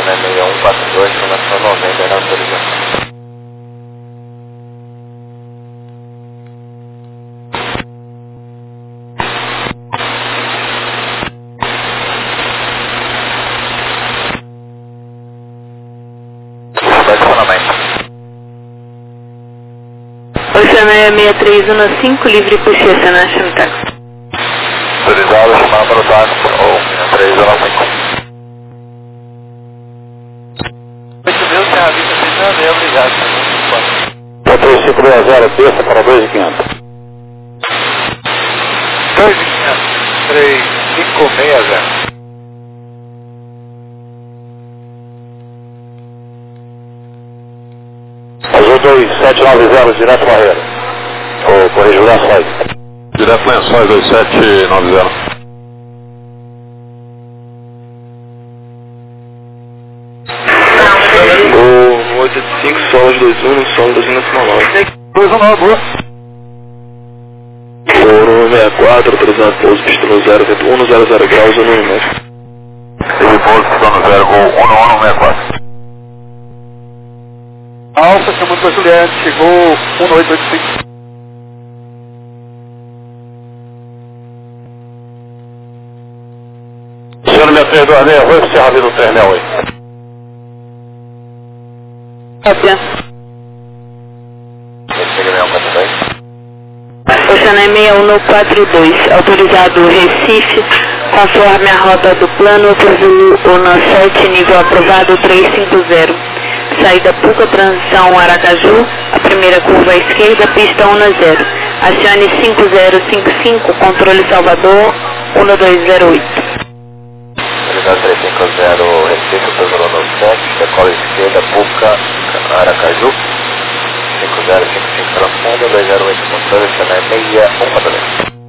Channel 6142, informação 90 na autorização. Oceana 63115, livre por Chester National Taxi. Autorizado, chamar para o táxi, ou 63115. 8.000, Serra Vista, Fernando, obrigado. 3560, terça para 2.500. 2.500, 3560. Azul 2790, direto Barreira. Ou corrijo Lençóis. Direto Lençóis 2790. O 885, solo 21, solo 21 na cima 9. 219, boa. Ouro 64, autorizado pouso, pistão 0, vento 100 graus, 1,5. Teve pouso, pistão 0, gol 11164. Alfa, chamando para Juliette, chegou 1885. Senhor 6326, Serra Vista 368. Cópia. Oceana 6142, autorizado Recife, conforme a rota do plano, o NO 7, nível aprovado 350. Saída Puca, transição Aracaju, a primeira curva à esquerda, pista 10. Acione 5055, controle Salvador, 1208. Autorizado 350, Recife, Pesolano 7, decola esquerda, Puca, Aracaju. 5055 pela funda, 208, controle, Channel 6142.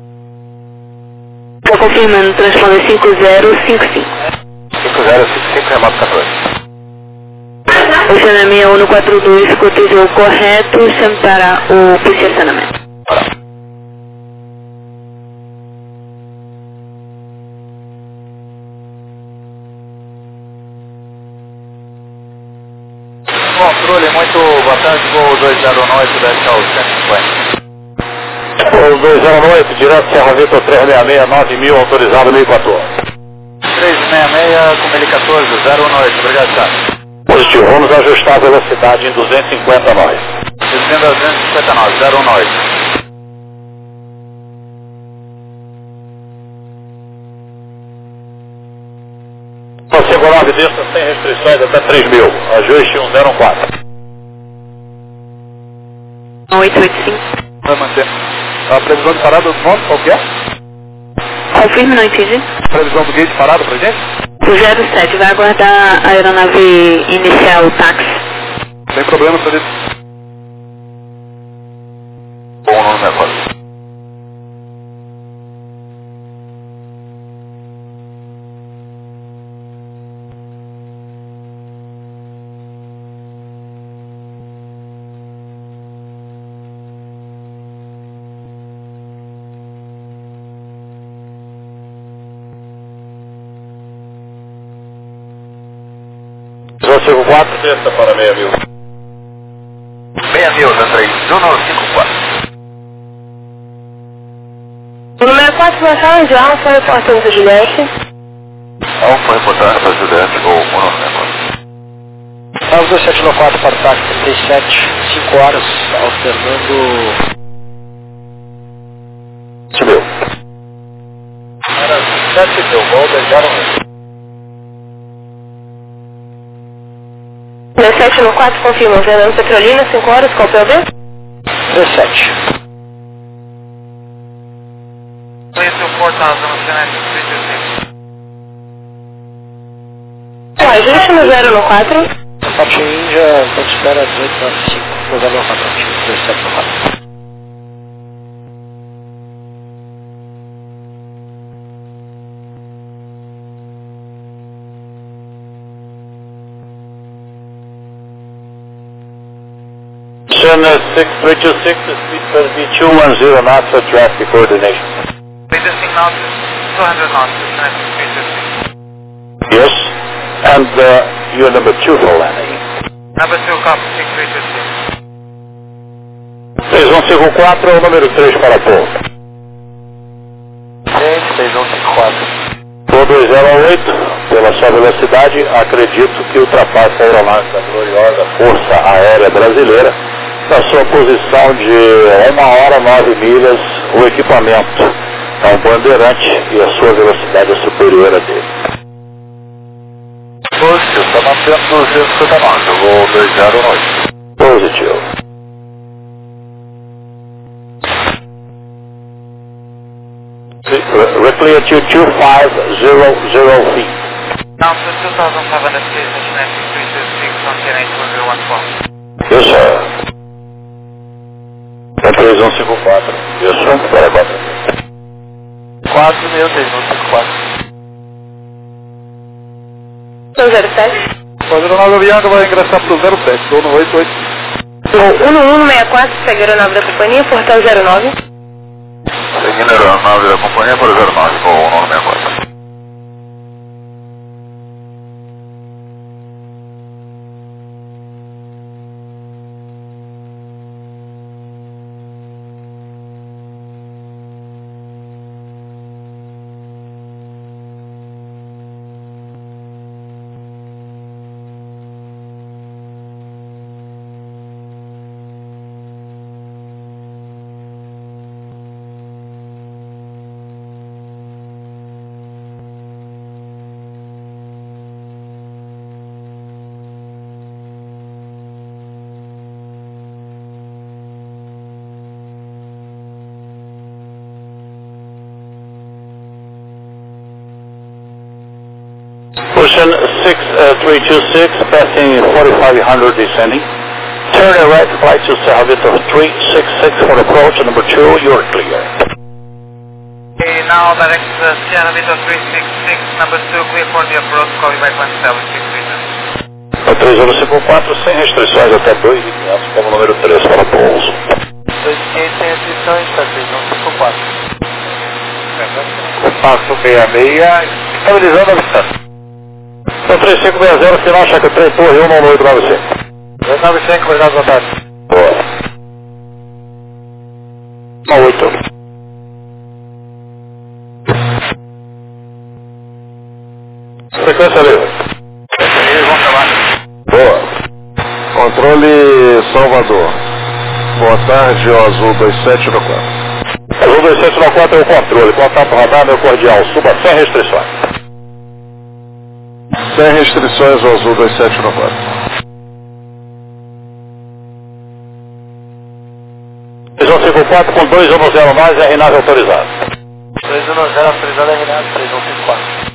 Estou confirmando, transponder 5055. 5055, remoto 14. Oceana 6142, cotizou correto, chame para o posicionamento. Controle, muito boa tarde, voo 209, deve ao 150. Voo 208, direto Serra Vista 366, 9000, autorizado 1014. 366, com 1014, 018, obrigado, Charles. Positivo, vamos ajustar a velocidade em 250 nós. Descendo a 259, 018. Consigo 9 desça sem restrições até 3.000. Ajuste 104. 885. Vai manter. A previsão de parada do nome, qual que é? Confirme, não entendi. Previsão do gate parada pra gente? O 07 vai aguardar a aeronave iniciar o táxi. Sem problema, Felipe. Bom nome agora. Consigo 4 desça para 6.000. 6.000, Andrei, Juno 54. O número 4, Marcelo de Alfa, reportando para Juliette. Alfa, reportagem para Juliette, gol 190. Salve 2794 para o táxi 37, 5 horas, alternando... 7.000. Era 7.000, gol 209. 1714, confirma, Fernando Petrolina, 5 horas, qual o PLD? 37. Conhece o portal da Oceana 335. Ajuste no 014. Parte Índia, quando espera 1895, modelo 4, 1794. Channel 6326, speed 3210 knots for traffic coordination. Reducing now to 200 knots, Oceana 336. Yes, and you're number 2 for landing. Number 2, copy 6326. 3154 é o número 3 para pouso. 3154. Voo 208, pela sua velocidade, acredito que ultrapassa a aeronave da gloriosa Força Aérea Brasileira na sua posição de 1 hora 9 milhas, o equipamento é um bandeirante e a sua velocidade é superior a dele. Positivo, está mantendo 259, voo 208. Positivo. Recreate 2500 feet. Down to 2,500 feet, destination 326 on TN 2014. Yes, sir. É 3154. Yes, sir. Para 4 mil, 3154. 07. Aeronave Bianca vai ingressar para o 07, dono 88. Voo 1164, segue a aeronave da companhia, portão 09. Seguindo a aeronave da companhia para o 09, voo 164. Ocean 6326, passing 4500 descending. Turn a right, flight to Salvito 366 for approach, number 2, you're clear. Okay, now direct Sierra Vito 366, number 2, clear for the approach, call you back when established 6 3054, sem restrições até 2.500, como número 3 para pouso. 2500 sem restrições, está 3154. Passo 66, estabilizando a distância. Então 3560, final, checa 3, torre 19895. 295, obrigado, boa tarde. Boa. 8. Frequência livre. Bom trabalho. Boa. Controle Salvador. Boa tarde, o Azul 2794. Azul 2794 é o controle. Contato radar, meu cordial. Suba sem restrições. Sem restrições, o Azul 2794. 3154 com 210 mais, RNAV autorizado. 210 autorizado, RNAV 3154.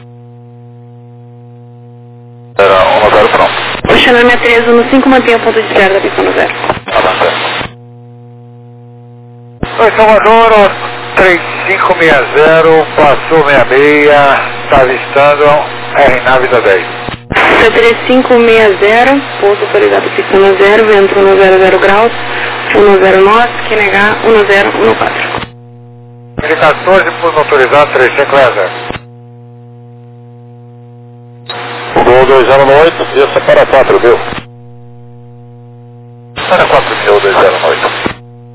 Era 10 pronto. Ocean 6315, mantenha o ponto de espera da pista no 0. Oi, Salvador, 3560, passou 66, está avistando RNAV da 10. C3560, pouso autorizado pista no 0, vento 100 graus, 109, QNH 1014. 14, pouso autorizado 3560. O gol 208, isso é para 4 mil. Para 4 mil, 208.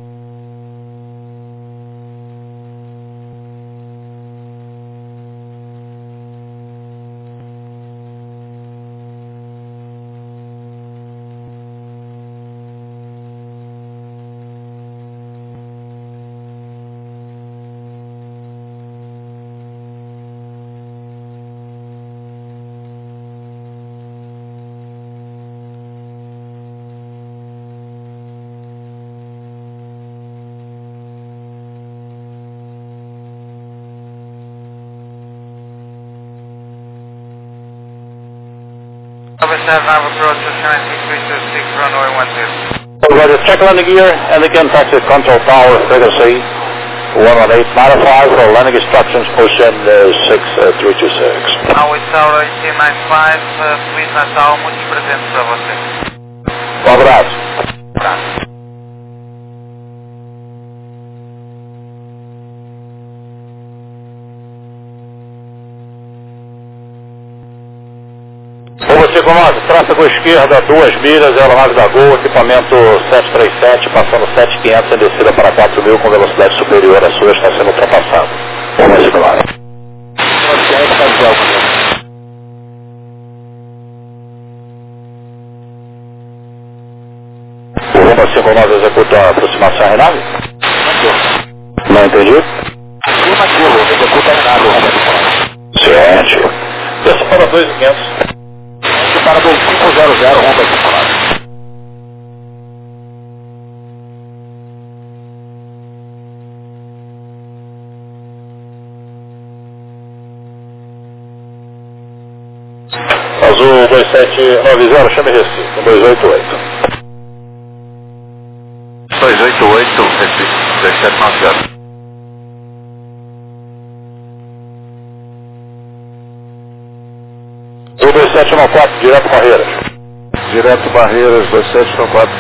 Officer Nav approach Ocean 6326, runway 10. Roger, check landing gear and again taxi control tower, frequency 11895 for landing instructions, Ocean 6326. Now it's our 1895, Feliz Natal, muitos presentes para você. Um abraço. Abraço. Over 159, tráfego esquerda, 2 milhas, aeronave da Gol, equipamento 737, passando 7500 em descida para 4000 com velocidade superior à sua, está sendo ultrapassado. 159. O Rumba 59 executa a aproximação à nave? Não entendi? Afirmativo, executa a nave, o Rumba 59. Ciente. Desça para 2500. Para 2500, Rumba 59. Azul 2790, chame Recife, 288. 288, Recife, 2790. O 2714, direto Barreiras. Direto Barreiras, 2714.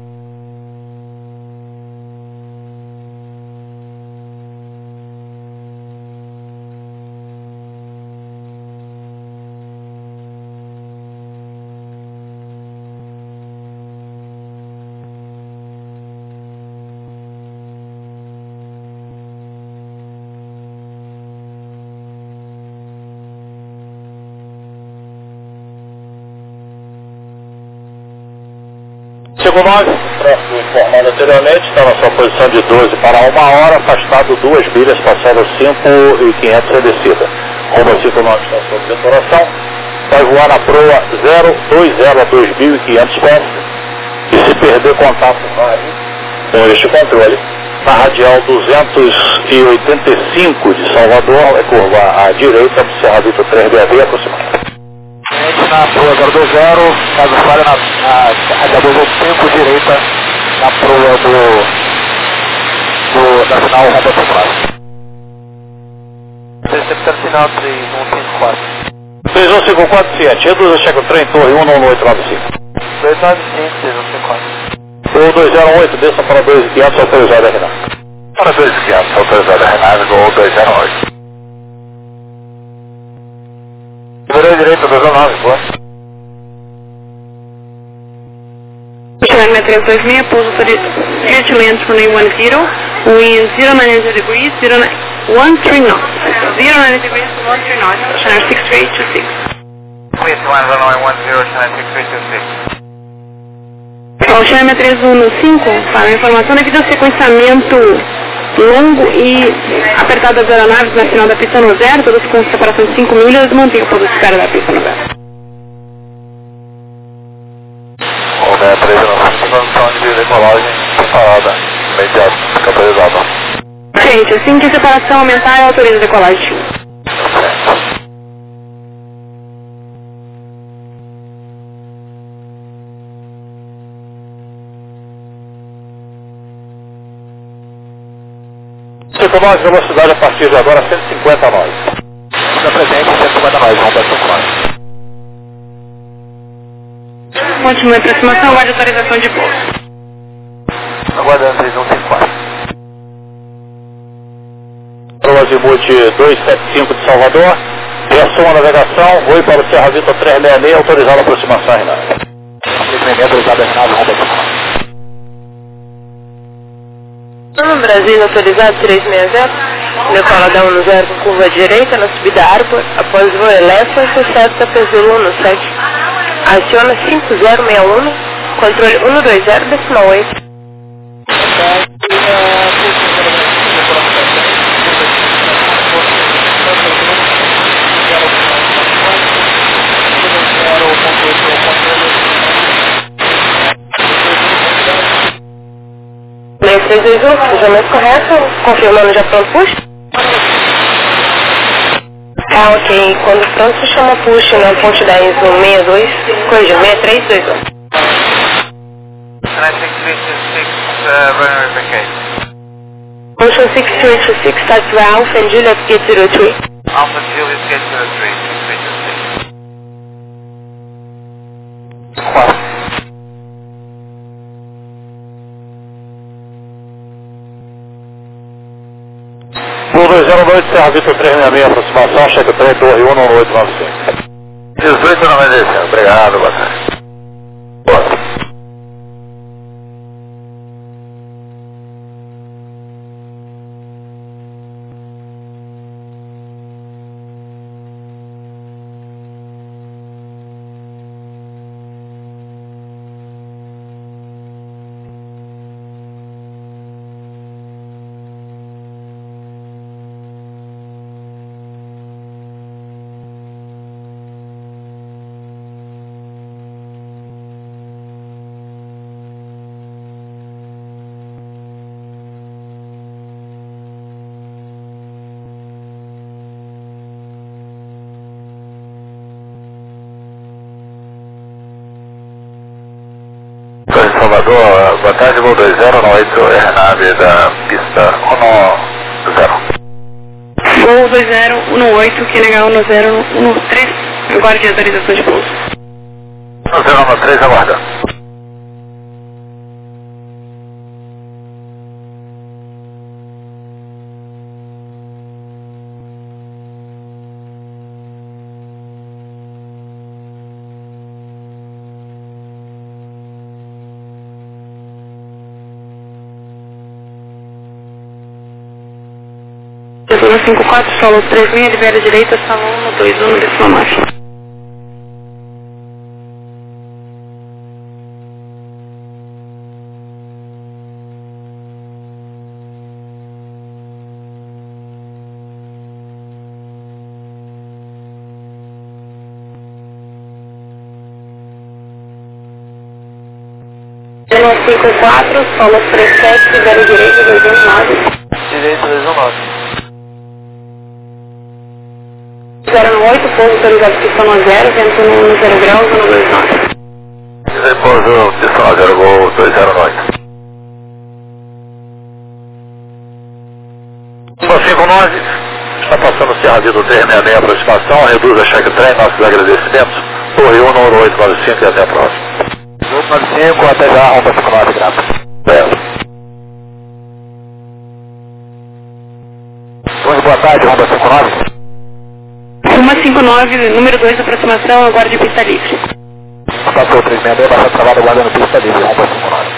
Chegou 9, tráfego informado anteriormente, está na sua posição de 12 para 1 hora, afastado 2 milhas, passando 5.500 em descida. Rumba 59 está sob detonação, vai voar na proa 020 a 2.500 pés, e se perder contato com este controle, na radial 285 de Salvador, vai curvar à direita do Serra Vitor 3BAB aproximadamente. Na proa 020, caso falha na 285 direita, na proa da final Rumba 59. Receptor final 3154. 3154, ciente. Reduz a checa trem, torre 11895. 295, 3154. O 208, desça para 2500, autorizado a RNAV. Para 2500, autorizado a RNAV, Gol 208. Virou direita, 209, boa. Runway 326, pouso for it, clear to land runway 10, wind 090 degrees, 13 knots, 090 degrees, 13 knots, channel 6326. Clear to land runway 10, channel 6326. Ao Channel 315, para a informação devido ao sequenciamento longo e apertado das aeronaves na final da pista no zero, todas com separação de 5 milhas, mantenha o pouso de espera da pista no zero. O 6395, condição de decolagem separada, imediato, autorizado. Gente, assim que a separação aumentar, autoriza a decolagem. Chegou 9, velocidade a partir de agora 150 nós. Fica presente, 150 nós, Rumba 59. Continue a aproximação, aguarde autorização de pouso. Aguardando 3154. Proa Azimuth 275 de Salvador, reação à navegação, voe para o Serra Vitor 366, autorizado a aproximação à RNAV. 366, autorizado a RNAV, Rumba 59. No Brasil, autorizado 360, decola da 10 com curva direita na subida Arbor, após voo Elephant, sucesso da P01 no 7. Aciona 5061, controle 120,8. Leia 321, cruzamento correto, confirmando já pronto push. Ah, ok. Quando pronto, se chama push na ponte 10 no 62, corrija, 6321. 6326, runway vacate. Motion 6326, starts Ralph and Juliet Gate 03. Alpha Julius Gate 03, 6326. 4. O 209, Serra Vitor 366, aproximação, cheque trem, torre 11895. 18,95. Obrigado, boa tarde. Boa. Salvador, boa tarde, voo 2018, aeronave da pista 10. Voo 2018, QNH 1013, aguarde autorização de pouso. 1013, aguarda. Zona 54, solo 3000, libera direita, salão 21, décima marcha. Zona 54, solo 37, libera direita, 219. Direito 219. 08, pouso autorizado pista 10, vento no 0 graus, zona 29. Pouso pista 0, voo 209. 159, está passando o Serra Vida 366, aproximação, reduz a cheque trem, nossos agradecimentos. Torre 1, número 895 e até a próxima. 895, até já, Honda 59, graças. Boa tarde, Honda 59. 159, número 2, aproximação, aguarde pista livre. Passou 366, baixa travada, aguardando pista livre, Honda 59.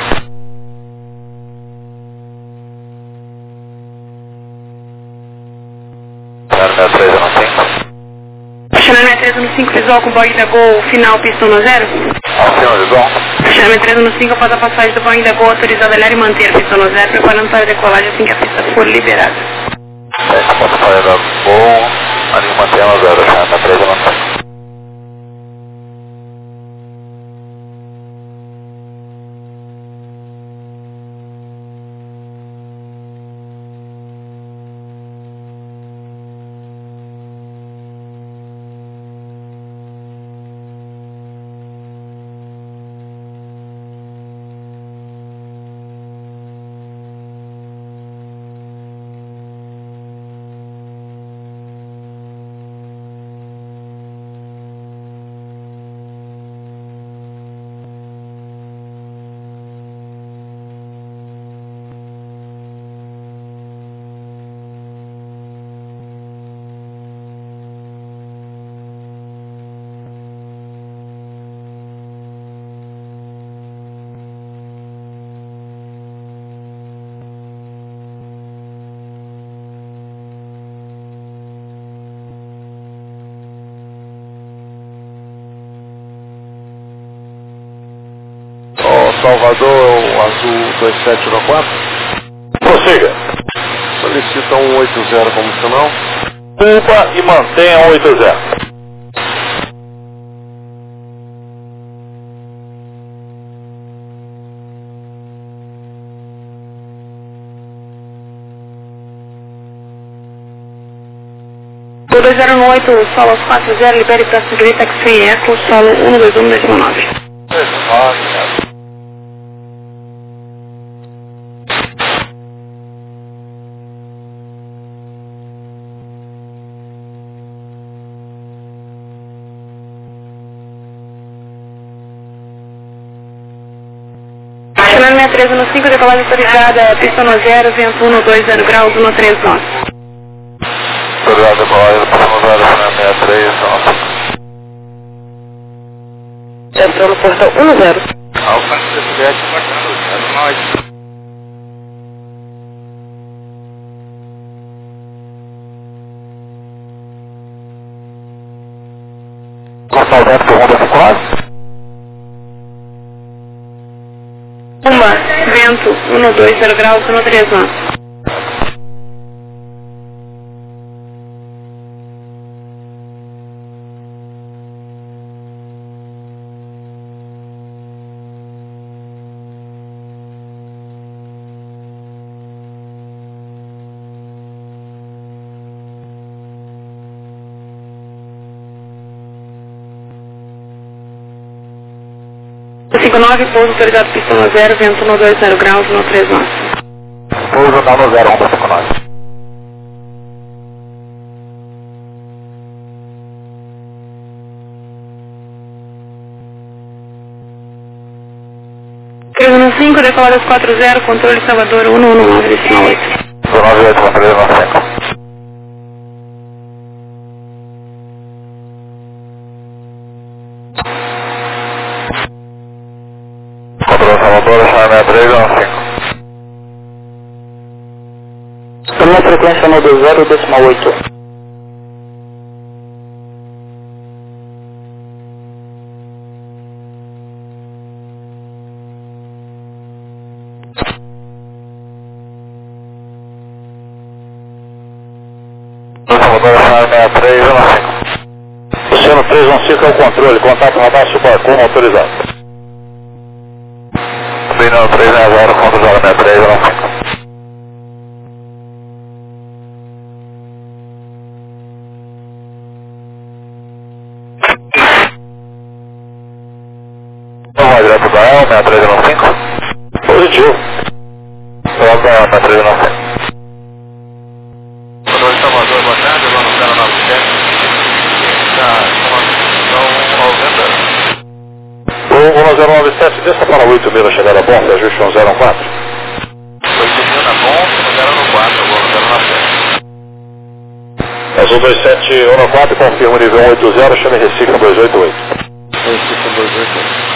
Chanel 315, visual com Boeing da Gol, final, pista 10. Chanel 315, após a passagem do Boeing da Gol, autorizado a olhar e manter a pista 10, preparando para a decolagem assim que a pista for liberada. Após a passagem da Gol, a linha mantém a 0, Chanel 315. Salvador, azul 2714. Prossiga. Solicita 180 como sinal. Culpa e mantenha 180. O 208, solo 40, libere para seguir taxi eco, solo 121, décima 9. Chanel 6315, decolagem autorizada, pista 0, vento 120 graus, 139. Obrigado, decolagem, pista 0, 63, Estação no portão 10. Alfa Juliette, marcando 09. Gonçalo Vento por Honda 59. Vento 120 graus 131. Cinco nove, pouso autorizado pista 0, vento 120 graus 131. Pouso na 10, Honda 59. Cruzando 5, decoladas 40, controle Salvador 119, decimal 8. 98, controle 95. Controle Salvador, chama 63, 95. Estamos na frequência 120, decimal 8. Salvador, chama 63, 95. Oceano 315 é o controle, contato radar Subarcom autorizado. Subindo 360, controle 63, 95. Vamos direto da EL, 6395. Positivo. Vamos da EL, 6395. Controle Salvador, boa tarde, vamos 097. Está com 1097, desça para 8 mil a chegada bom, ajuste 104. 8 mil na ponta, no 04, vou 097. É 127 14, confirma o nível 180, chame Recife 288. Recife 288.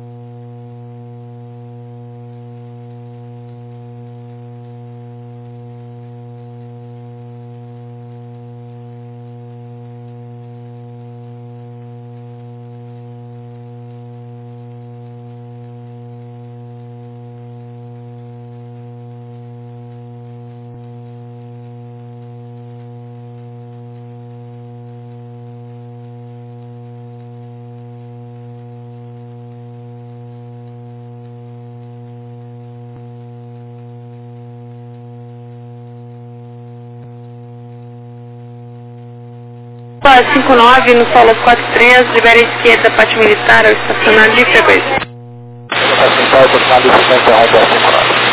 Pode 59 no solo 43, libera a esquerda, parte militar, ao estacionário de frequência. Central, continuar de frequência Honda 59.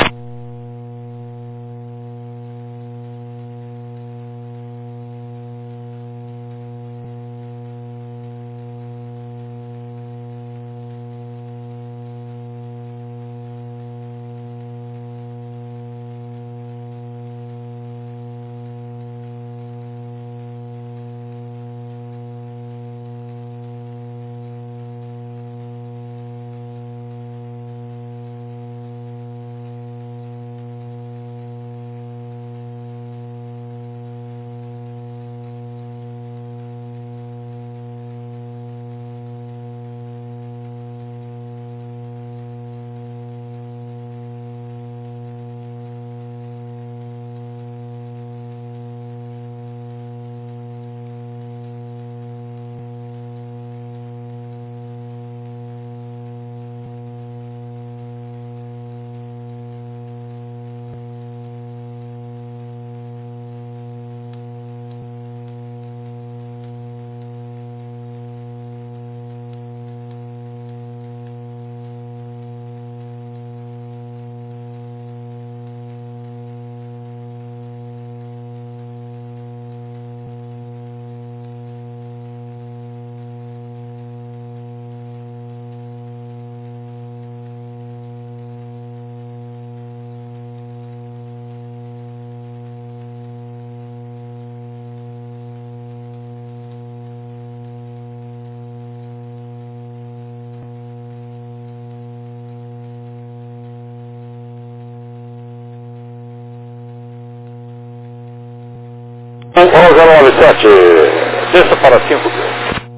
097, desça para 5 mil.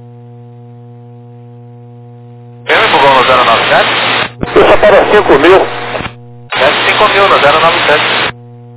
Quem bugou no 097? Desça para 5 mil. Desce 5 mil no 097.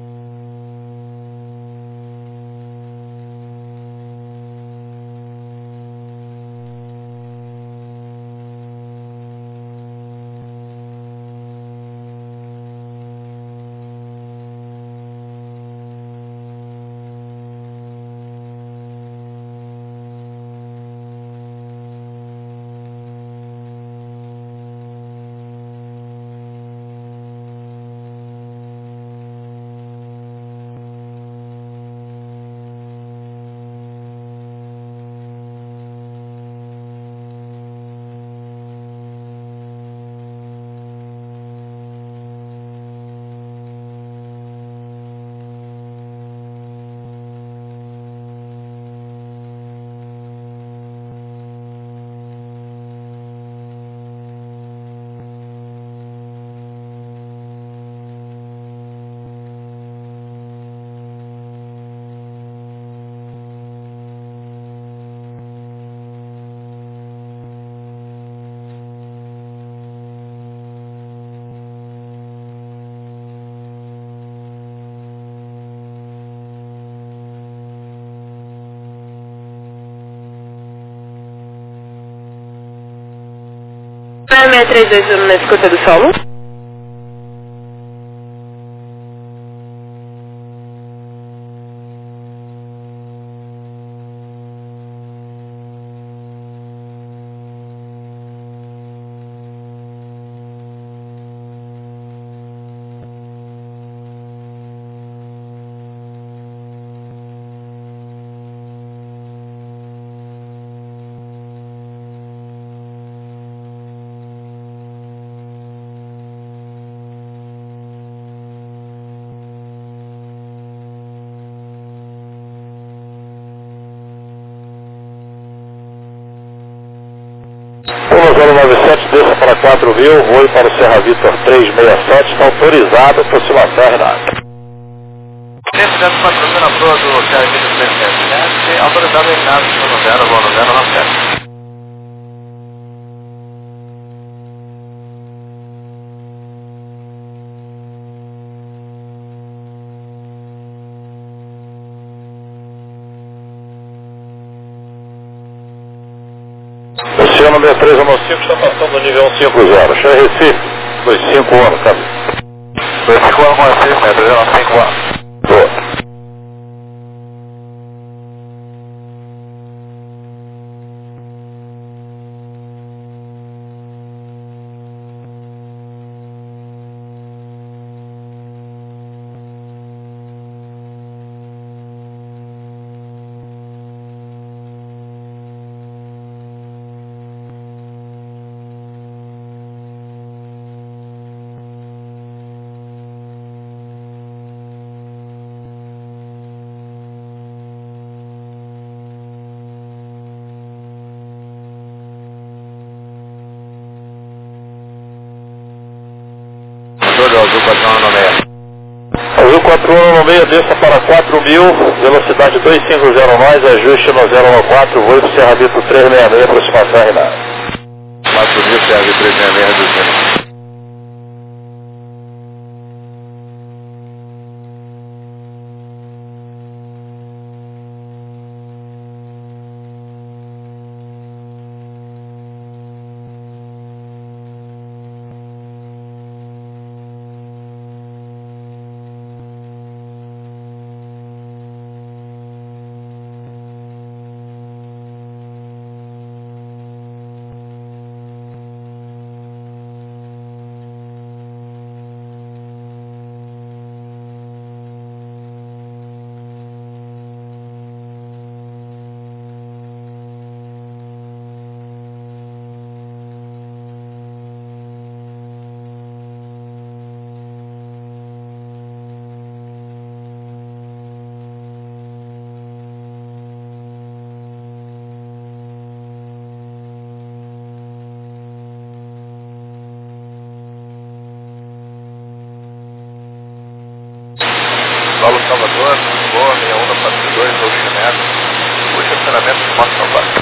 É 632 na escuta do solo. Pula 097, desça para 4 mil, voe para o Serra Vitor 367, está autorizado, aproximação Renato. Desce 040 na proa do Serra Vitor 367, autorizado eliminado no 0, voo no 097. Oceano 6315 está passando no nível 150, Xé Recife, 251, tá? 251 com Recife, 351. Boa. Azul 4196. Azul 4196, desça para 4 mil, velocidade 250 mais, ajuste no 014, voe para o Serra Vitor 366, aproximação Renato. 4 mil, Serra Vitor 366, reduzindo. Paulo Salvador, boa, 61 da 42, Puxa acionamento de moto no bar.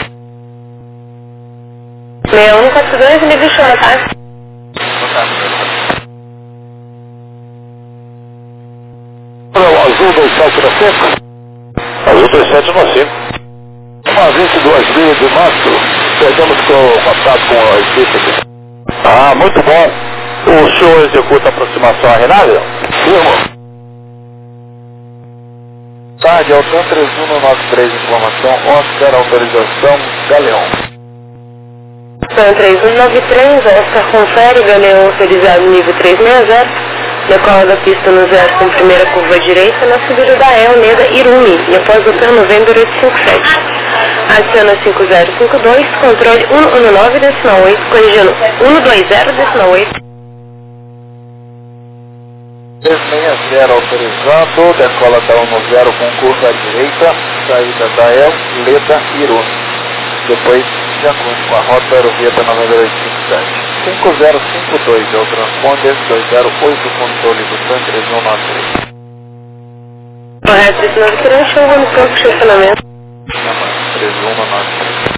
6142, nível show, tá? Azul 27 na 5? Azul 27 na 5. Uma 22 milhas de março, perdemos contato com a equipe aqui. Ah, muito bom. O senhor executa a aproximação à Renávia? Firmo. Tarde, Altan 3193, informação, Oscar, autorização, Galeão. São 3193, Oscar confere, Galeão autorizado nível 360, decola da pista no 0 com primeira curva direita, na subida da El, Neda, Irumi, e após o plano November 857. Adiciona 5052, controle 119, decimal 8, corrigindo 120, decimal 8. 360 autorizado, decola da 10 com curva à direita, saída da El, Leda, Irumi. Depois, de acordo com a rota Aerovieta 9857. 5052 é o transponder, 208 controle do TAN 3193. Correto, 39, show, vamos para o estacionamento. 3193.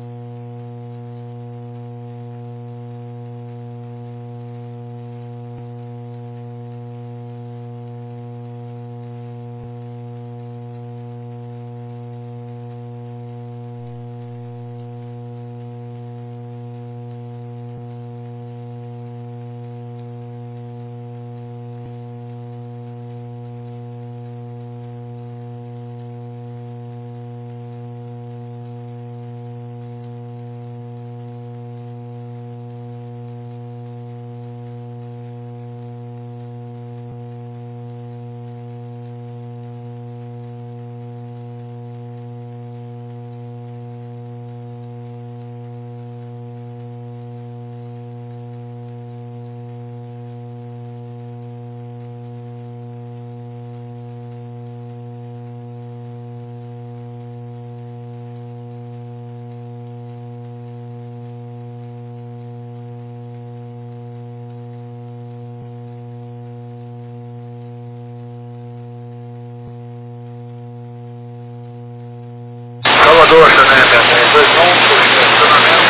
Salvador, né? 321, estacionamento.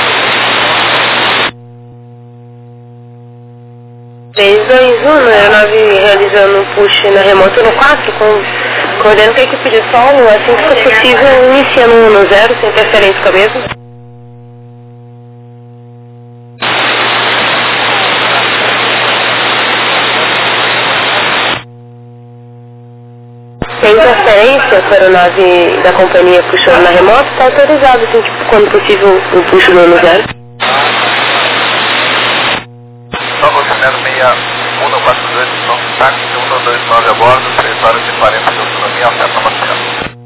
321, aeronave realizando um push na remota no 4, coordenando com a equipe de solo, assim que for possível, iniciando no 0, sem interferência com a mesma. Sem interferência, a aeronave da companhia puxando na remota, está autorizado, assim que quando possível, o push no 0. Nova 6142, táxi 129 a bordo, 3 horas e 40 de autonomia, oferta marcial.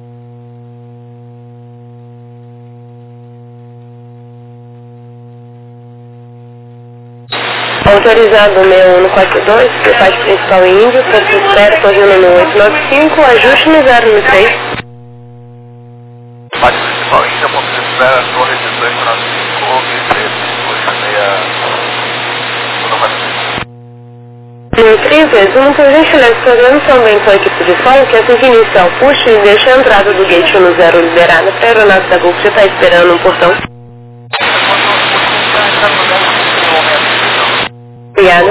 Autorizado 6142, despate principal Índio, ponto de espera, correndo no 895, ajuste no 013. Despate principal Índia, ponto de espera, torre 1895, 13, puxa meia... No 30, uma inteligência programa também com a equipe de solo, que assim que iniciar o push, deixa a entrada do gate no 0 liberada para a aeronave da Gulf já está esperando no portão. Obrigada.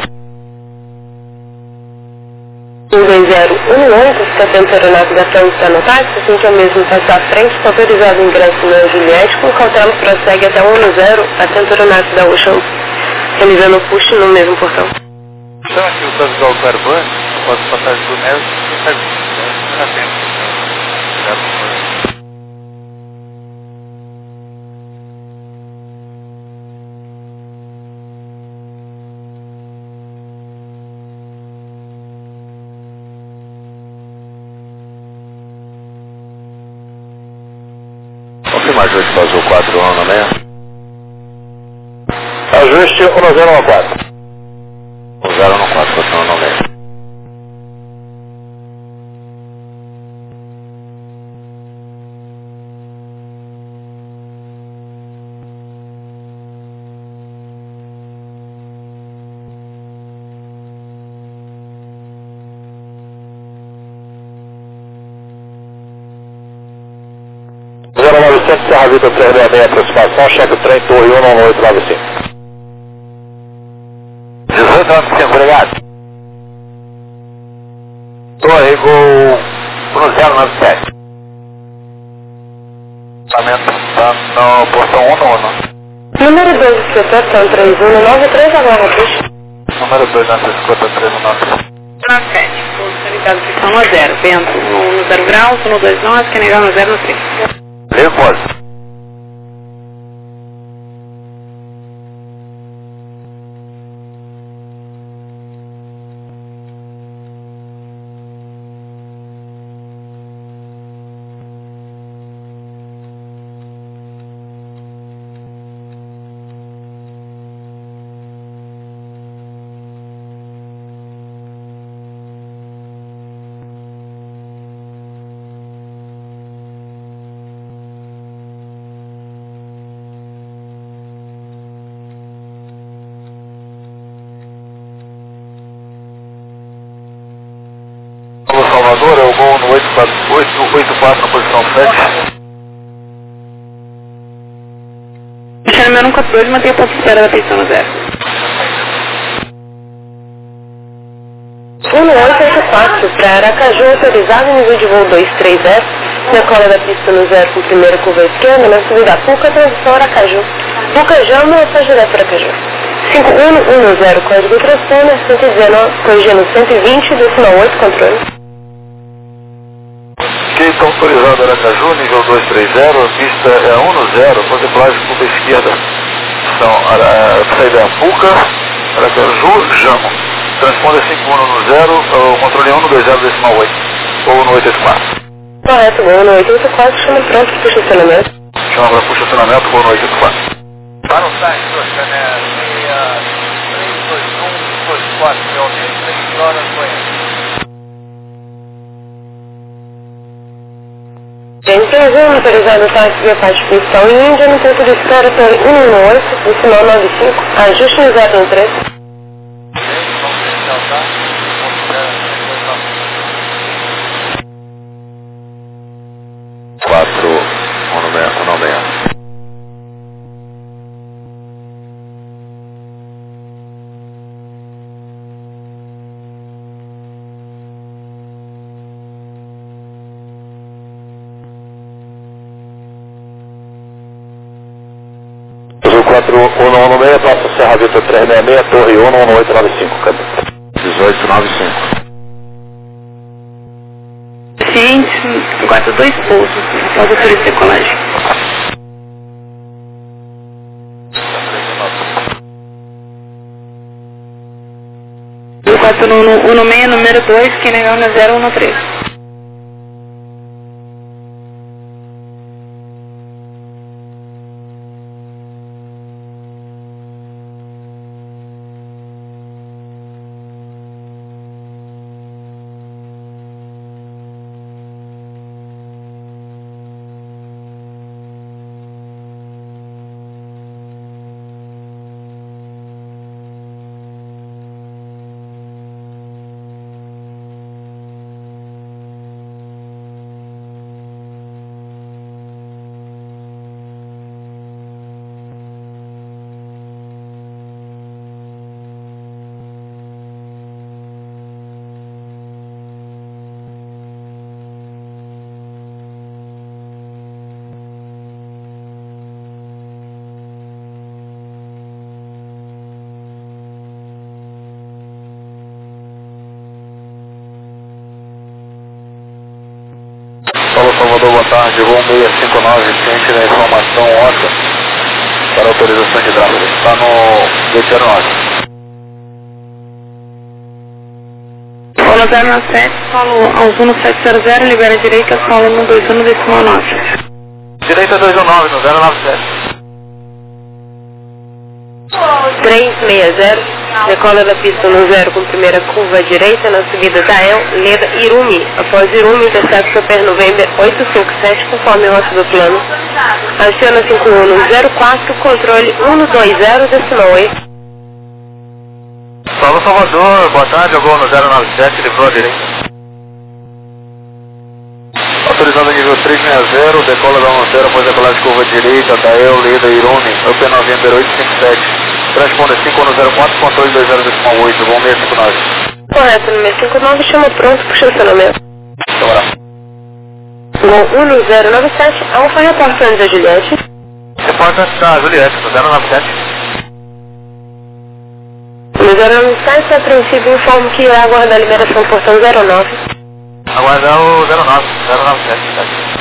12018, fica atento a aeronave da TAM está no táxi, assim que é mesmo passar à frente, está autorizado o ingresso na Juliette, com cautela prossegue até 110, atento a aeronave da Ocean, realizando o push no mesmo portão. Então aqui o Visual do Airbus, após a passagem do Neo, faz na frente. Confirma ajuste para Azul 4196. Ajuste 1014. 1014, continua no meio. Centro Serra Vitor 366, aproximação, cheque o trem Torre 11895. 1895, obrigado. Torre Gol 1097. Está na portão 1 ou não? Número 2, inspetor, são 3193, agora puxa. Número 2, nessa escuta 393. 97, autorizado seção no 0, vento no 0 graus, no 2 nós, que negar no 0 no 3. Liga, pode. Salvador, é o gol no 884 na posição 7. Deixando meu número 14, mantém a ponto de espera da pista no 0. 1884, para Aracaju, autorizado nível de voo 230, decola da pista no 0 com primeira curva esquerda, na subida Puca, transição Aracaju. Puca Jama, está direto para Aracaju. 5110, código Trocena, 119, corrigindo 120, decimal 8, controle. Está autorizado Aracaju, nível 230, a pista é 10, contemplagem curva esquerda. Então, saída é Puca, Aracaju, Jama. Transponda 5110, o controle 120, decimal 8, ou no 884. Correto, gol no 884, chama pronto, puxa estacionamento. Chama para puxa estacionamento, gol no 884. Para o site, Trocena, 32124, 3 horas foi. Entrou autorizado táxi via parte principal em Índia, no ponto de espera Torre 118, no sinal 95, ajuste no 013. Praça Serra Vitor 366, Torre 11895, 1895. Ciente, aguarda 2 pousos, após o turismo de decolagem. O 416, número 2, que negar no 013. Salvador, boa tarde, voo 659, ciente da informação OTA para autorização de tráfego. Está no gate 09. Solo 097, solo ao 1700, libera direita, solo 121, decimal 9. Direita 219, no 097. 360, decola da pista no 0 com primeira curva à direita, na subida Dael, Leda, Irumi. Após Irumi, intercepta Super November 857, conforme rota do plano. Aciona 5104, controle 120, decimal 8. Salvador, boa tarde, voo no 097, livrou a direita. Autorizando nível 360, decola da 10, após decolar de curva direita, Dael, Leda, Irune, UP 90857. Transponder 5104, controle 20,8, bom 659. Correto, no 659, chama pronto pro estacionamento. Gol 1097, Alfa, reporta antes da Juliette. Reporta da Juliette, 097. No 097, a princípio, informo que irá aguardar a liberação do portão 09. Aguardar o 097.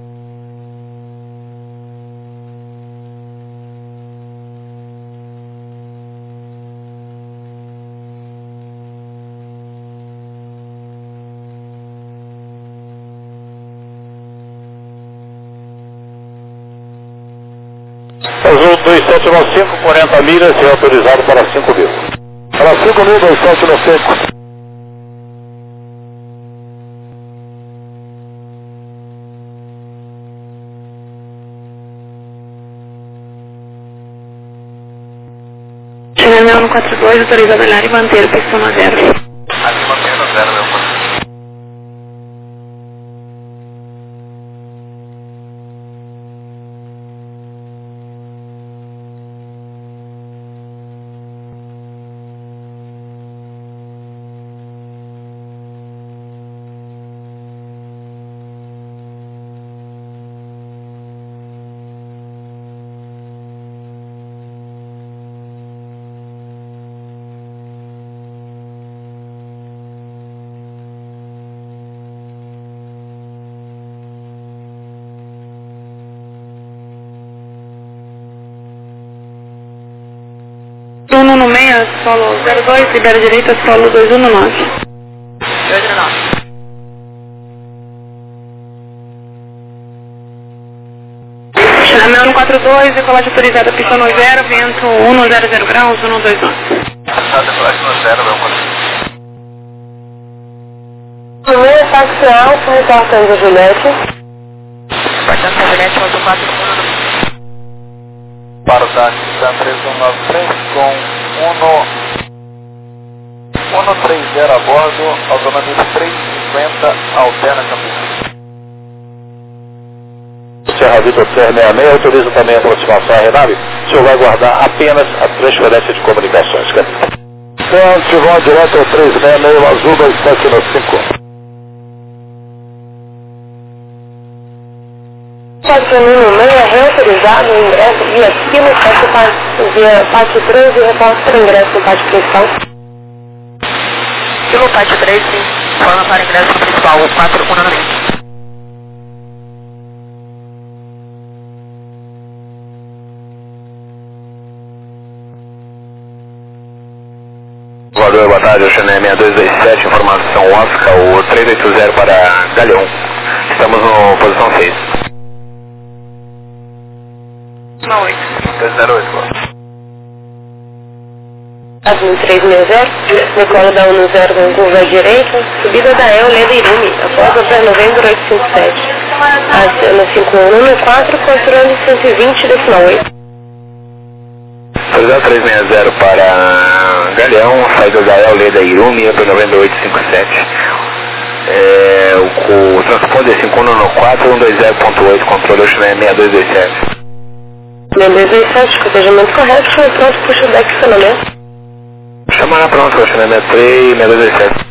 Azul 2795, 40 milhas e autorizado para 5.000. Para 5.000, 2795. Chegando no 42, autorizado a área e manter o pistão a 0. Aqui mantendo 0, meu pai. Uno no meio, solo 02, libera direita, solo 219. 219. Chama no 42, decolagem autorizada, pistão no 0, vento 100 graus, 129. Passada decolagem no 0, meu pai. No meio, táxi Alfa, reporta antes da Juliette. Reportando da Juliette, 84. Para o táxi da 3193 com 130 a bordo, autonomia 350, alterna Campinas. Serra Vitor 366, autoriza também a aproximação à Renave. O senhor vai guardar apenas a transferência de comunicações. Então, vão direto ao 366, Azul 2795. Estacionamento no meio, é reautorizado o ingresso via quilo, via pátio 3 e repórter para ingresso no pátio principal. Quilo pátio 3, sim. Forma para ingresso principal, 4190. Valeu, boa tarde, Oceané 6227, informação Oscar, o 380 para Galeão. Estamos no posição 6. 208, pô. Azul 360, decola da 10 com curva à direita, subida da El, Leda Irune, após o novembro 857. Acena 5114, controle 120, decimal 8. Autorizado 360 para Galeão, saída da El, Leda Irune, para 90857. O transponder 5194, 120.8, controle Oceané 6227. 6227, cotejamento correto, foi pronto para o check estacionamento. Chamar pronto, Oceané 63, 6227.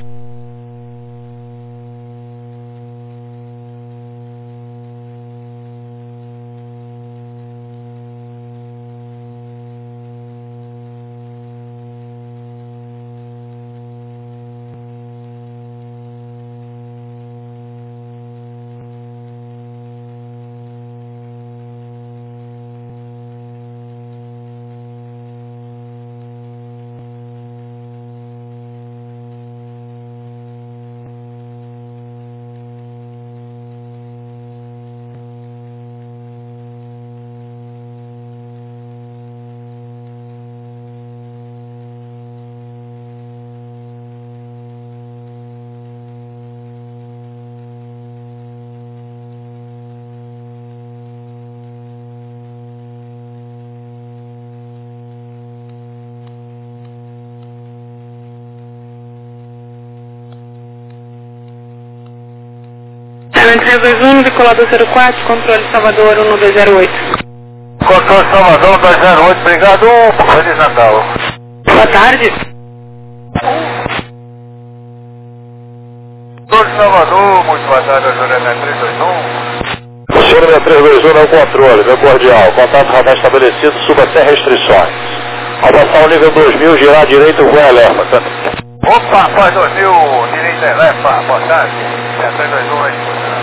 321, decolador 04, controle Salvador 1208. Controle Salvador 208, obrigado. Feliz Natal. Boa tarde. Controle Salvador, muito boa tarde, Juliana 321. O senhor 321 é o controle, meu cordial. Contato radar estabelecido, suba sem restrições. Ao passar o nível 2000, girar à direita, o voo é alerta também. Opa, faz 2000, direita elefa, boa tarde. 321,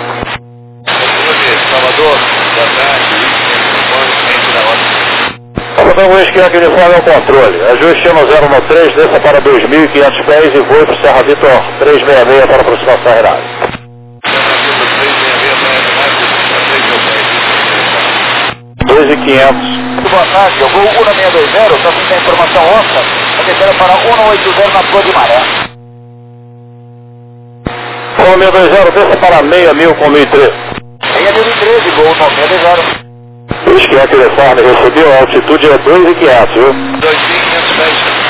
Salvador, boa tarde. Salvador, o esquiante uniforme é o controle. Ajuste no 013, desça para 2.500 pés e voe para o Serra Vitor 366 para aproximação renal. 2.500. Muito boa tarde, eu vou 1620, está vindo a informação onça, a descida para 180 na Flor de Maré. 1620, desça para 6.000 com 1.013. 6.013, voo 960. O esquiante uniforme recebeu, a altitude é 2.500, viu? 2.500 pés.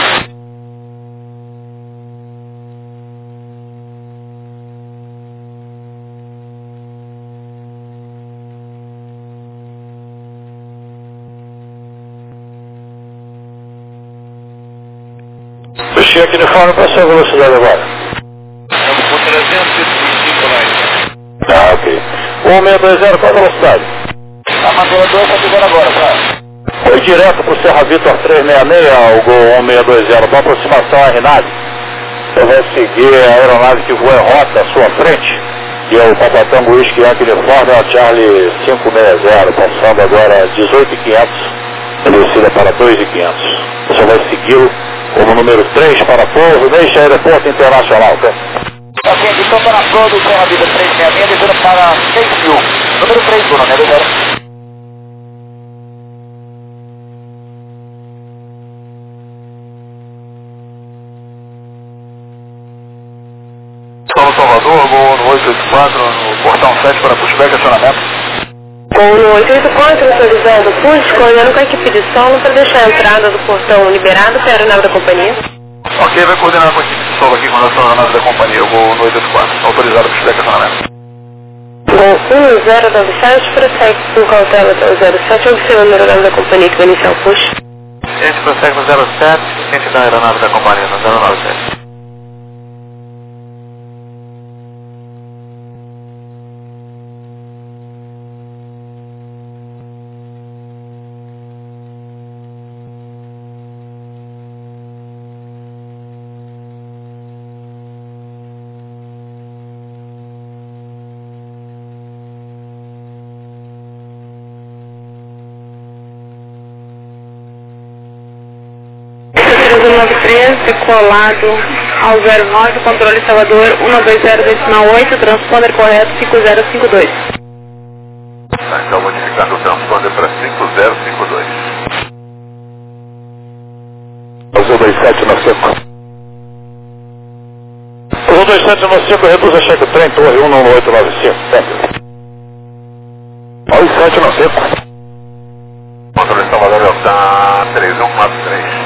O cheque uniforme para sua velocidade agora. Estamos com 335 lá. Ah, ok. 1620, qual a velocidade? A madeira 2 está chegando agora, tá? Foi direto para o Serra Vitor 366, o Gol 1620, com aproximação a Rinaldi. Você vai seguir a aeronave que voa em rota à sua frente, que é o Papatango Whisky Yankee Uniforme, a Charlie 560, passando agora 18.500, descida para 2.500. Você vai segui-lo como número 3 para pouso, neste aeroporto internacional, tá? Ok, então para a flor do Serra Vitor 366, descendo para 6.000. Número 3, Bruno, né, galera? Salvador, voo no 884, no portão 7 para pushback, acionamento. Voo no 884, autorizado push, coordenando com a equipe de solo para deixar a entrada do portão liberado para a aeronave da companhia. Ok, vai coordenar com a equipe de solo aqui com relação à aeronave da companhia, eu vou no 884, autorizado pushback, acionamento. Voo 1097, prossegue com cautela até o 07, observando a aeronave da companhia que vai iniciar o push. Esse prossegue no 07, ciente da aeronave da companhia, no 097. Decolado ao 09, controle Salvador 120,8, transponder correto 5052. Tá, então modificando o transponder para 5052. 127 no 5. 127 no 5, reduza cheque trem, torre 11895. 127 no 5. Controle Salvador está 3143.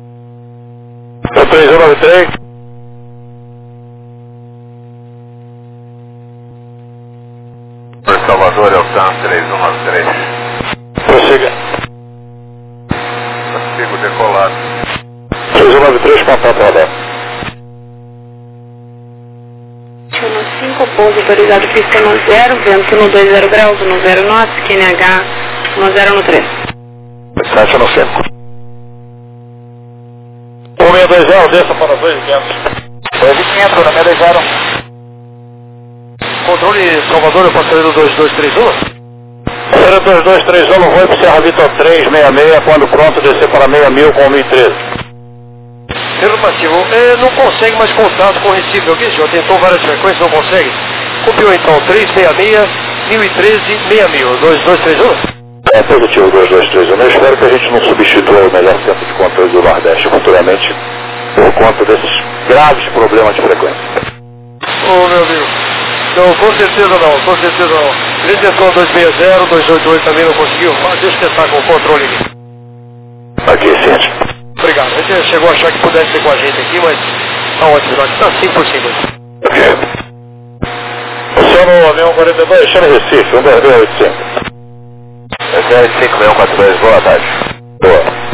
3193. Salvador, Eltan 3193. Prossiga. Prossigo decolado. 3193, contato radar. 5, pouso autorizado, pista no 0, vento no 20 graus, no 09, QNH no 013. 7 no 5. 1620, desça para 2.500. 2.500, na 620. Controle Salvador, eu posso sair do 2231? Saída 2231, vou para o Serra Vitor 366, quando pronto, descer para 6.000 com 1.013. Afirmativo, não consegue mais contato com o Recife, ok, senhor? Tentou várias frequências, não consegue? Copiou então 366, 1013, 6.000, 2231? É positivo 2231. Eu espero que a gente não substitua o melhor centro de controle do Nordeste futuramente por conta desses graves problemas de frequência. Ô, meu amigo, não, com certeza não, com certeza não. Ele tentou 260, 288 também não conseguiu, mas deixa eu tentar com o controle aqui. Aqui, Ciente. Obrigado, a gente chegou a achar que pudesse ser com a gente aqui, mas tá ótimo, tá 5 por 5. Ok. O senhor no avião 42, chama Recife, 12285. SR5, 142, boa tarde. Boa.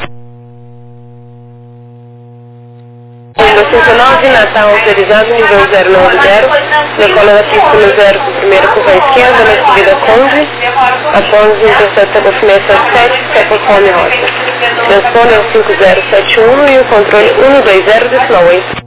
59, Natal autorizado, nível 090, decola da pista no 0 com primeira curva à esquerda, na subida Conde, após intercepta da Fimessa 7, que é conforme rota. Transpone ao 5071 e o controle 120 decimal 8.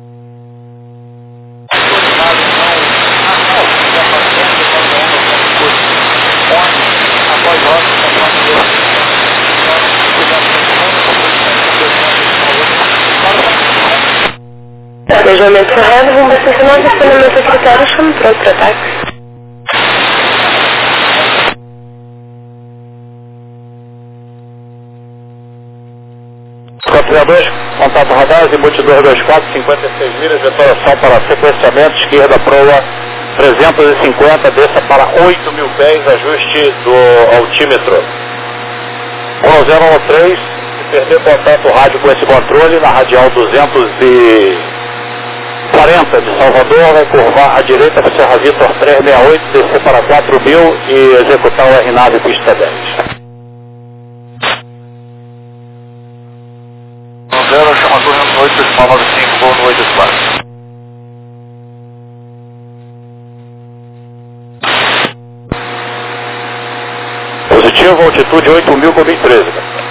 Planejamento cerrado, rumo a 69, disponimento de critérios, chama pronto para ataque. Controladores, contato radar, Azimuth 224, 56 milhas, detonação para sequenciamento, esquerda proa 350, desça para 8.000 pés, ajuste do altímetro. 1013, se perder contato rádio com esse controle, na radial 240 de Salvador, vai curvar à direita para o Serra Vitor 368, descer para 4.000 e executar o RNAV pista 10. 0, chama torre no 8, decimal 95, voo no 84. Positivo, altitude 8.000 com 13.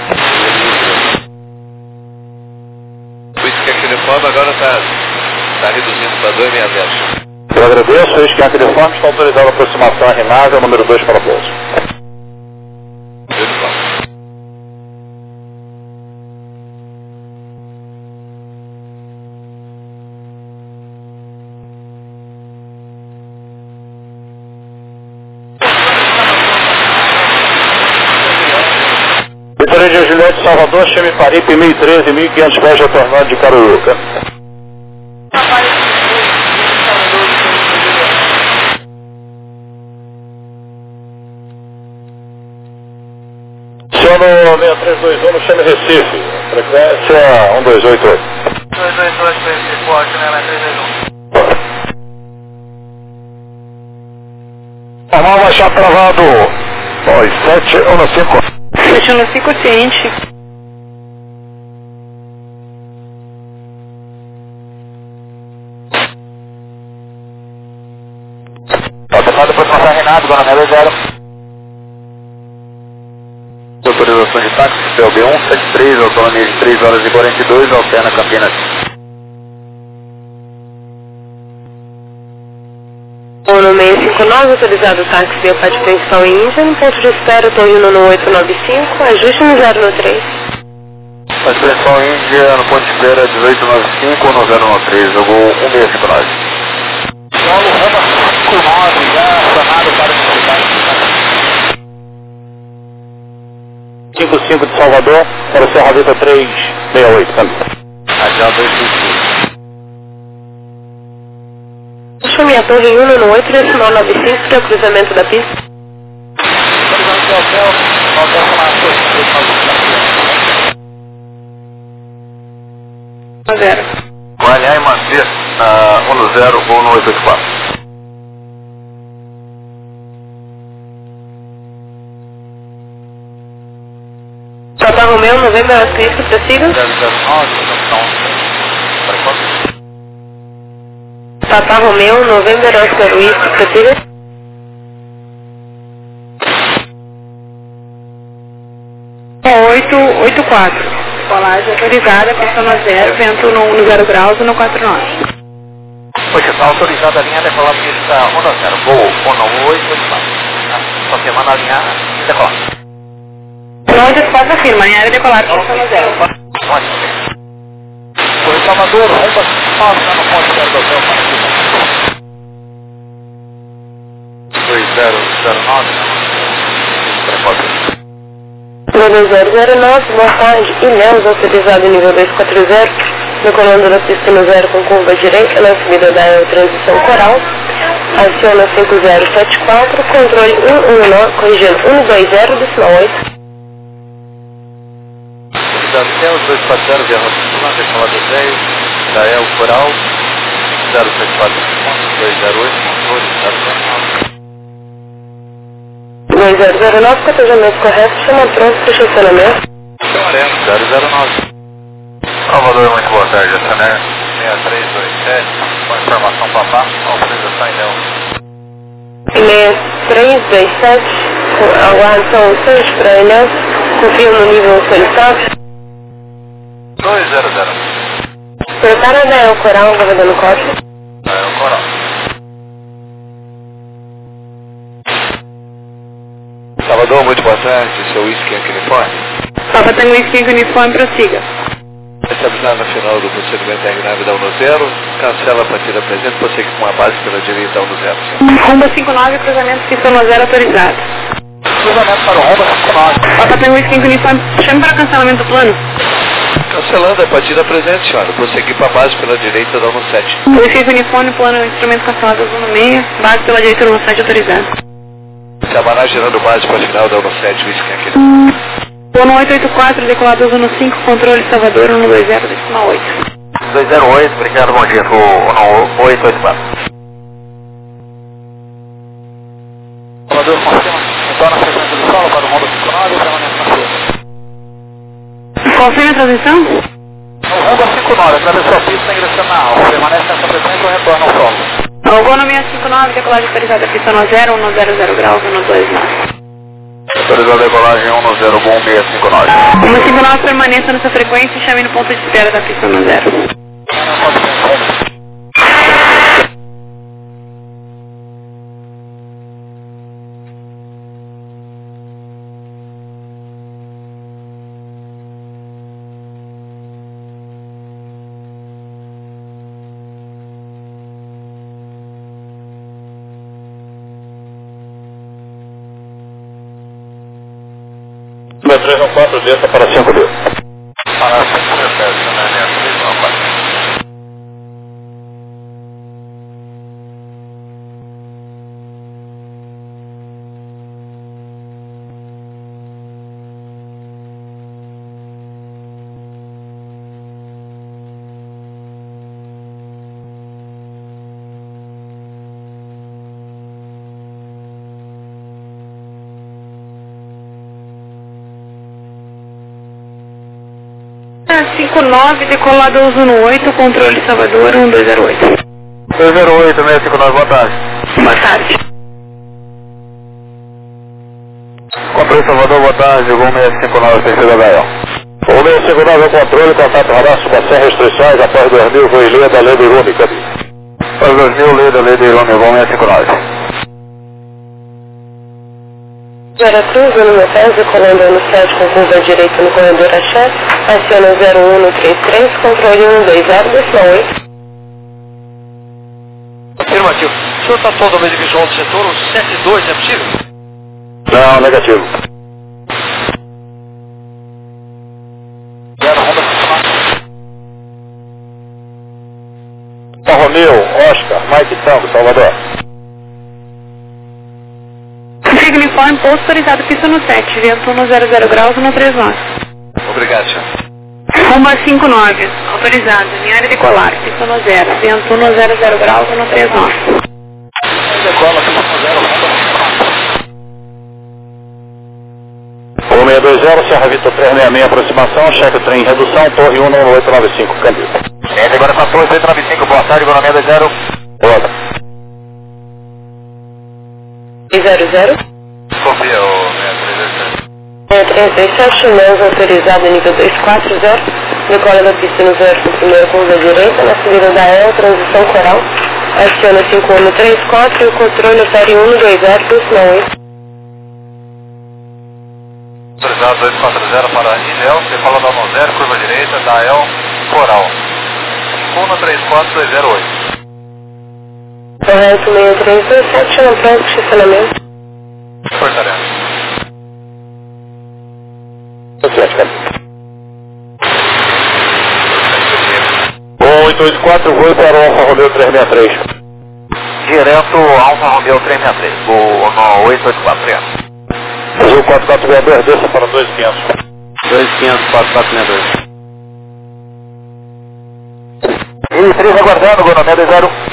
Por isso que aquele forma agora está reduzindo para 2,60. Eu agradeço, eis que a teleforme está autorizada a aproximação à RNAV, é o número 2 para pouso. Vitória de Juliette, Salvador, chame Paripe, 1013, 1.500 pés, retornando de Caruruca. Aciona 6321, chame Recife, frequência 1288. 222, Recife, forte, né, 321. Normal, baixar travado, 2715. Fechando 5 ciente. Autorizado a aproximação Renato, Guaranésia 0. Autorização de táxi, PLB 173, autonomia de 3 horas e 42, alterna Campinas. No 659, autorizado táxi de parte principal em Índia, no ponto de espera, estou indo no 895, ajuste no 013. Parte principal Índia, no ponto de espera 1895 ou no 013, jogou 1659. Paulo Rama 59, já acionado para o 55 de Salvador, para o Serra Vitor 368 também. Radial 225. Chame a torre 1 no 8 decimal 95 para o cruzamento da pista. Zero. Guaraniá e manter 1-0, voo no 884. Papa Romeu, Novembro, Oscar, prossiga. 009, Papa Romeu, Novembro, Oscar, Whisky, prossiga. É 884. Colagem autorizada, pista no 0, vento no 0 graus e no 49. Pois está autorizada a linha de decolar pista 1-0, voo 1-884. Só semana a linha e decolar. Nós despacho afirma, em área decolar, pista no 0. Foi Salvador, rumba, passa no ponto 2009, boa tarde, Ilhéus, autorizado nível 240, decolando da pista no 0 com curva direita, na subida da transição coral, aciona 5074, controle 119, corrigindo 120, decimal 8. Céu 240, via Rossuna, decolar do 10, Dael Coral, 074, 208, controle 039. 009, cotejamento correto, chama pronto para estacionamento. 009. Salvador, muito boa tarde, Saner 6327, com informação papá, autorização em Deus. 6327, aguardam o seus para Inés, confirma o nível solicitado. 200. Prepara da El Coral, governador Costa. El Coral. Salvador, muito boa tarde, seu Whisky Yankee Uniforme. Papa Tango Whisky Yankee Uniforme, prossiga. Estabilizar no final do procedimento R9 da 10, cancela a partida presente, prossegue com a base pela direita 10. Rumba 59, cruzamento pista 10 autorizado. Cruzamento para o Honda 59. Papa Tango Whisky Yankee Uniforme, chame para cancelamento do plano. Cancelando a partida presente, senhora, prosseguir para a base pela direita da 17. Whisky Yankee Uniforme, plano instrumento cancelado 16, base pela direita 17 autorizado. Sabaná gerando base para a final da 17, Whisky Yankee. Plano 884, decolado 15, controle Salvador 120, decimal 8. 208, obrigado, bom dia, 884. Salvador, confirma, retorna a frequência do solo para o Honda 59 e permanece na pista. Confirma a transmissão? O Honda 59, atravessou a pista ingressando na alfa, permanece nessa frequência ou retorna ao solo? Algono 659, decolagem autorizada pista 10, 100 graus, 129. Autorizou a decolagem 10 bom 659. 159 permaneça nessa frequência e chame no ponto de espera da pista 10. Número 314, desça para 5D. Para 5D, né? 314. Ah, 59, decolado 118, controle Salvador 1208. 208, 659, boa tarde. Boa tarde. Controle Salvador, boa tarde, Gol 659, terceira HL. O 659 é o controle, contato radar, subação, restrições, após 2000, foi lei da lei do Irume, cadê? Após 2000, lei da lei do Irume, Gol 659. Veracruz, número 10, decolando no 7 com curva direita no corredor Axé, aciona 0133, controle 120, decimal 8. Afirmativo. O senhor está totalmente visual do setor, o 72 é possível? Não, negativo. Romeu, Oscar, Mike Tango, Salvador. Config uniforme, posto autorizado, pista no 7, vento 100 graus, 139. Obrigado, senhor. Rumba 59, autorizado, em área decolar, pista no 0, vento 100 graus, 139. Decola, pista no 0, Honda 59. 1620, Serra Vitor 366, aproximação, cheque o trem em redução, torre 11895, câmbio. Agora 14895, boa tarde, Gol 620. Boa. 600. Confia o 327, MEUS autorizado nível 240, decola da pista no 0 com primeira curva direita, na subida da EL, transição coral, aciona 5134 e o controle opere 120 do sinal 8. Autorizado 240 para IDEL, decola da 10, curva direita, da EL, coral. 5134-208. Correto 6327, chama pronto, estacionamento. Fortaleza. 884, voo para o Alfa Romeo 363. Direto Alfa Romeo 363, Gol 884. Azul 4462, desça para 2500. 2500, 4462. E 3 aguardando, Gol 620.